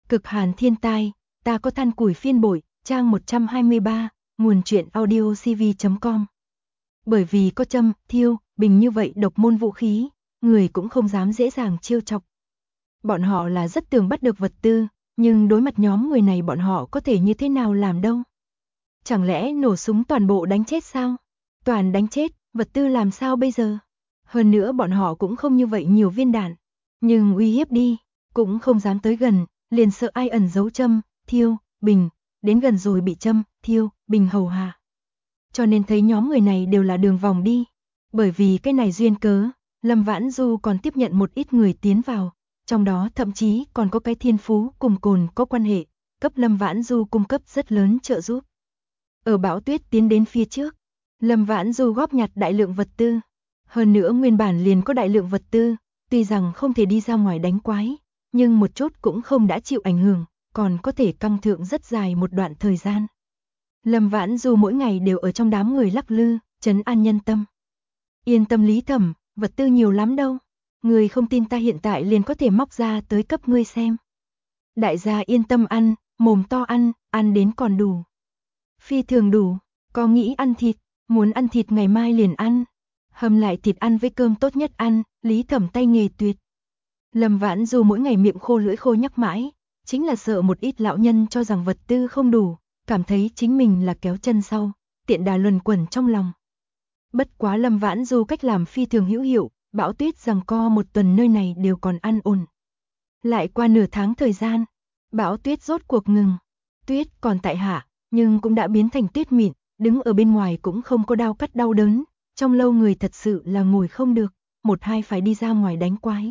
Cực hàn thiên tai, ta có than củi phiên bội, trang 123, nguồn truyện audio cv.com. Bởi vì có châm, thiêu, bình như vậy độc môn vũ khí, người cũng không dám dễ dàng trêu chọc. Bọn họ là rất tưởng bắt được vật tư, nhưng đối mặt nhóm người này bọn họ có thể như thế nào làm đâu. Chẳng lẽ nổ súng toàn bộ đánh chết sao? Toàn đánh chết, vật tư làm sao bây giờ? Hơn nữa bọn họ cũng không như vậy nhiều viên đạn, nhưng uy hiếp đi, cũng không dám tới gần, liền sợ ai ẩn giấu châm, thiêu, bình, đến gần rồi bị châm, thiêu, bình hầu hạ. Cho nên thấy nhóm người này đều là đường vòng đi. Bởi vì cái này duyên cớ, Lâm Vãn Du còn tiếp nhận một ít người tiến vào, trong đó thậm chí còn có cái thiên phú cùng cồn có quan hệ, cấp Lâm Vãn Du cung cấp rất lớn trợ giúp. Ở bão tuyết tiến đến phía trước, Lâm Vãn Du góp nhặt đại lượng vật tư. Hơn nữa nguyên bản liền có đại lượng vật tư, tuy rằng không thể đi ra ngoài đánh quái, nhưng một chút cũng không đã chịu ảnh hưởng, còn có thể căng thượng rất dài một đoạn thời gian. Lâm Vãn Du mỗi ngày đều ở trong đám người lắc lư, trấn an nhân tâm. Yên tâm Lý Thẩm, vật tư nhiều lắm đâu. Người không tin ta hiện tại liền có thể móc ra tới cấp ngươi xem. Đại gia yên tâm ăn, mồm to ăn, ăn đến còn đủ. Phi thường đủ, có nghĩ ăn thịt, muốn ăn thịt ngày mai liền ăn. Hầm lại thịt ăn với cơm tốt nhất ăn, Lý Thẩm tay nghề tuyệt. Lâm Vãn Du mỗi ngày miệng khô lưỡi khô nhắc mãi, chính là sợ một ít lão nhân cho rằng vật tư không đủ, cảm thấy chính mình là kéo chân sau, tiện đà luẩn quẩn trong lòng. Bất quá Lâm Vãn Du cách làm phi thường hữu hiệu, bão tuyết giằng co một tuần nơi này đều còn an ổn. Lại qua nửa tháng thời gian, bão tuyết rốt cuộc ngừng. Tuyết còn tại hạ, nhưng cũng đã biến thành tuyết mịn, đứng ở bên ngoài cũng không có đau cắt đau đớn, trong lâu người thật sự là ngồi không được, một hai phải đi ra ngoài đánh quái.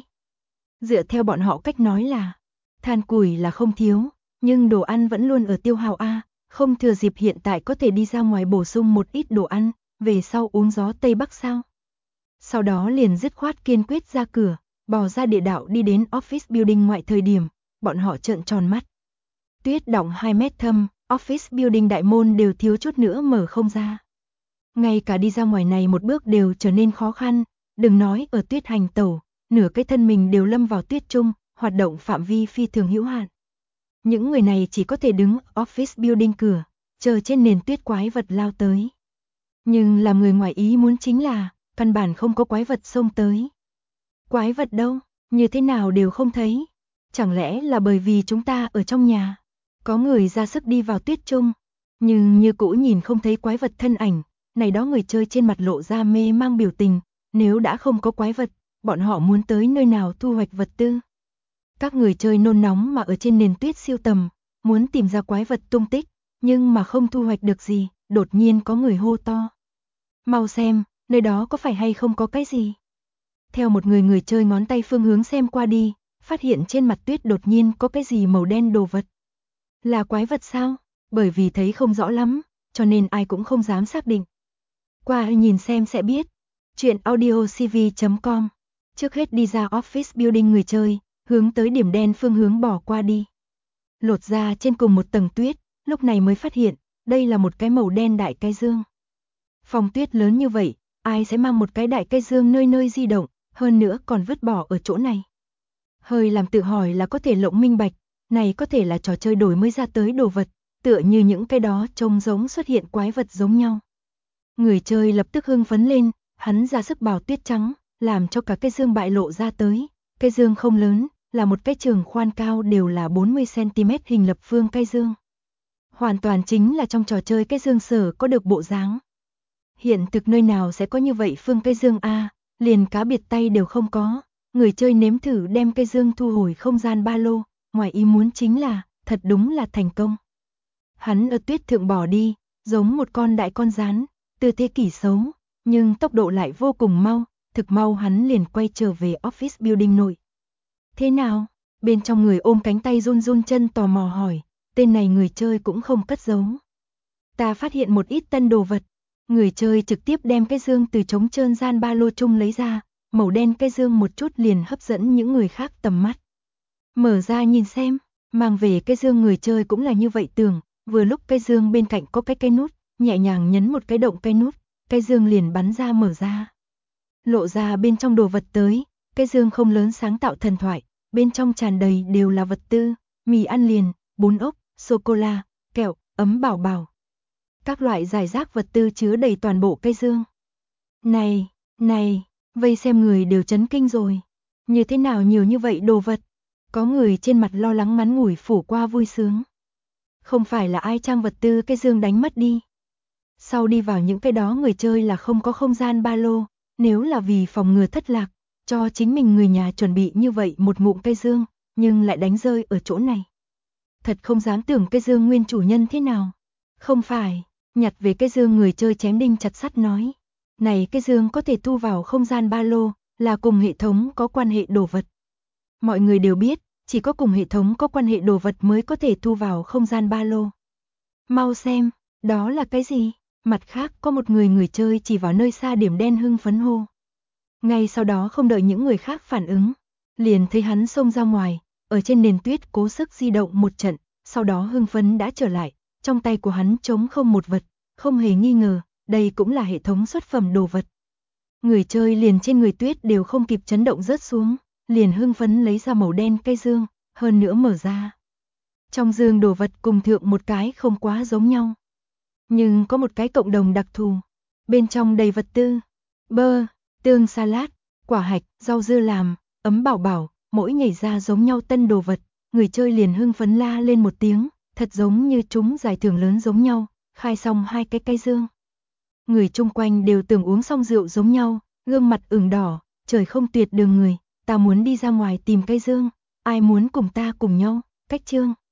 Dựa theo bọn họ cách nói là, than củi là không thiếu, nhưng đồ ăn vẫn luôn ở tiêu hao a, không thừa dịp hiện tại có thể đi ra ngoài bổ sung một ít đồ ăn, về sau uống gió Tây Bắc sao. Sau đó liền dứt khoát kiên quyết ra cửa, bò ra địa đạo đi đến office building ngoại thời điểm, bọn họ trợn tròn mắt. Tuyết đọng 2 mét thâm, office building đại môn đều thiếu chút nữa mở không ra. Ngay cả đi ra ngoài này một bước đều trở nên khó khăn, đừng nói ở tuyết hành tẩu, nửa cái thân mình đều lâm vào tuyết trung, hoạt động phạm vi phi thường hữu hạn. Những người này chỉ có thể đứng office building cửa, chờ trên nền tuyết quái vật lao tới. Nhưng làm người ngoài ý muốn chính là, căn bản không có quái vật xông tới. Quái vật đâu, như thế nào đều không thấy. Chẳng lẽ là bởi vì chúng ta ở trong nhà, có người ra sức đi vào tuyết trung, nhưng như cũ nhìn không thấy quái vật thân ảnh, này đó người chơi trên mặt lộ ra mê mang biểu tình, nếu đã không có quái vật, bọn họ muốn tới nơi nào thu hoạch vật tư. Các người chơi nôn nóng mà ở trên nền tuyết siêu tầm, muốn tìm ra quái vật tung tích, nhưng mà không thu hoạch được gì, đột nhiên có người hô to. Mau xem, nơi đó có phải hay không có cái gì? Theo một người chơi ngón tay phương hướng xem qua đi, phát hiện trên mặt tuyết đột nhiên có cái gì màu đen đồ vật. Là quái vật sao? Bởi vì thấy không rõ lắm, cho nên ai cũng không dám xác định. Qua nhìn xem sẽ biết. Chuyện audio cv.com. Trước hết đi ra office building người chơi, hướng tới điểm đen phương hướng bỏ qua đi. Lột ra trên cùng một tầng tuyết, lúc này mới phát hiện, đây là một cái màu đen đại cái dương. Phòng tuyết lớn như vậy, ai sẽ mang một cái đại cái dương nơi nơi di động, hơn nữa còn vứt bỏ ở chỗ này. Hơi làm tự hỏi là có thể lộng minh bạch, này có thể là trò chơi đổi mới ra tới đồ vật, tựa như những cái đó trông giống xuất hiện quái vật giống nhau. Người chơi lập tức hưng phấn lên, hắn ra sức bào tuyết trắng, làm cho cả cái dương bại lộ ra tới. Cái dương không lớn, là một cái trường khoan cao đều là 40cm hình lập phương cái dương. Hoàn toàn chính là trong trò chơi cái dương sở có được bộ dáng. Hiện thực nơi nào sẽ có như vậy phương cái dương a, liền cá biệt tay đều không có. Người chơi nếm thử đem cái dương thu hồi không gian ba lô, ngoài ý muốn chính là, thật đúng là thành công. Hắn ở tuyết thượng bỏ đi, giống một con đại con rán, từ thế kỷ xấu, nhưng tốc độ lại vô cùng mau, thực mau hắn liền quay trở về office building nội. Thế nào? Bên trong người ôm cánh tay run run chân tò mò hỏi, tên này người chơi cũng không cất giấu. Ta phát hiện một ít tân đồ vật. Người chơi trực tiếp đem cái dương từ trống trơn gian ba lô chung lấy ra, màu đen cái dương một chút liền hấp dẫn những người khác tầm mắt. Mở ra nhìn xem, mang về cái dương người chơi cũng là như vậy tưởng, vừa lúc cái dương bên cạnh có cái nút, nhẹ nhàng nhấn một cái động cái nút, cái dương liền bắn ra mở ra. Lộ ra bên trong đồ vật tới, cái dương không lớn sáng tạo thần thoại, bên trong tràn đầy đều là vật tư, mì ăn liền, bún ốc, sô-cô-la, kẹo, ấm bảo bảo. Các loại giải rác vật tư chứa đầy toàn bộ cây dương. Này, vây xem người đều chấn kinh rồi. Như thế nào nhiều như vậy đồ vật? Có người trên mặt lo lắng ngắn ngủi phủ qua vui sướng. Không phải là ai trang vật tư cây dương đánh mất đi. Sau đi vào những cái đó người chơi là không có không gian ba lô, nếu là vì phòng ngừa thất lạc, cho chính mình người nhà chuẩn bị như vậy một ngụm cây dương, nhưng lại đánh rơi ở chỗ này. Thật không dám tưởng cây dương nguyên chủ nhân thế nào. Không phải, nhặt về cây dương người chơi chém đinh chặt sắt nói. Này cây dương có thể thu vào không gian ba lô, là cùng hệ thống có quan hệ đồ vật. Mọi người đều biết, chỉ có cùng hệ thống có quan hệ đồ vật mới có thể thu vào không gian ba lô. Mau xem, đó là cái gì? Mặt khác có một người chơi chỉ vào nơi xa điểm đen hưng phấn hô. Ngay sau đó không đợi những người khác phản ứng, liền thấy hắn xông ra ngoài, ở trên nền tuyết cố sức di động một trận, sau đó hưng phấn đã trở lại, trong tay của hắn trống không một vật, không hề nghi ngờ, đây cũng là hệ thống xuất phẩm đồ vật. Người chơi liền trên người tuyết đều không kịp chấn động rớt xuống, liền hưng phấn lấy ra màu đen cây dương, hơn nữa mở ra. Trong dương đồ vật cùng thượng một cái không quá giống nhau, nhưng có một cái cộng đồng đặc thù. Bên trong đầy vật tư, bơ, tương salad, quả hạch, rau dưa làm, ấm bảo bảo, mỗi nhảy ra giống nhau tân đồ vật, người chơi liền hưng phấn la lên một tiếng, thật giống như chúng giải thưởng lớn giống nhau, khai xong hai cái cây dương. Người chung quanh đều tưởng uống xong rượu giống nhau, gương mặt ửng đỏ, trời không tuyệt đường người, ta muốn đi ra ngoài tìm cây dương, ai muốn cùng ta cùng nhau, cách chương.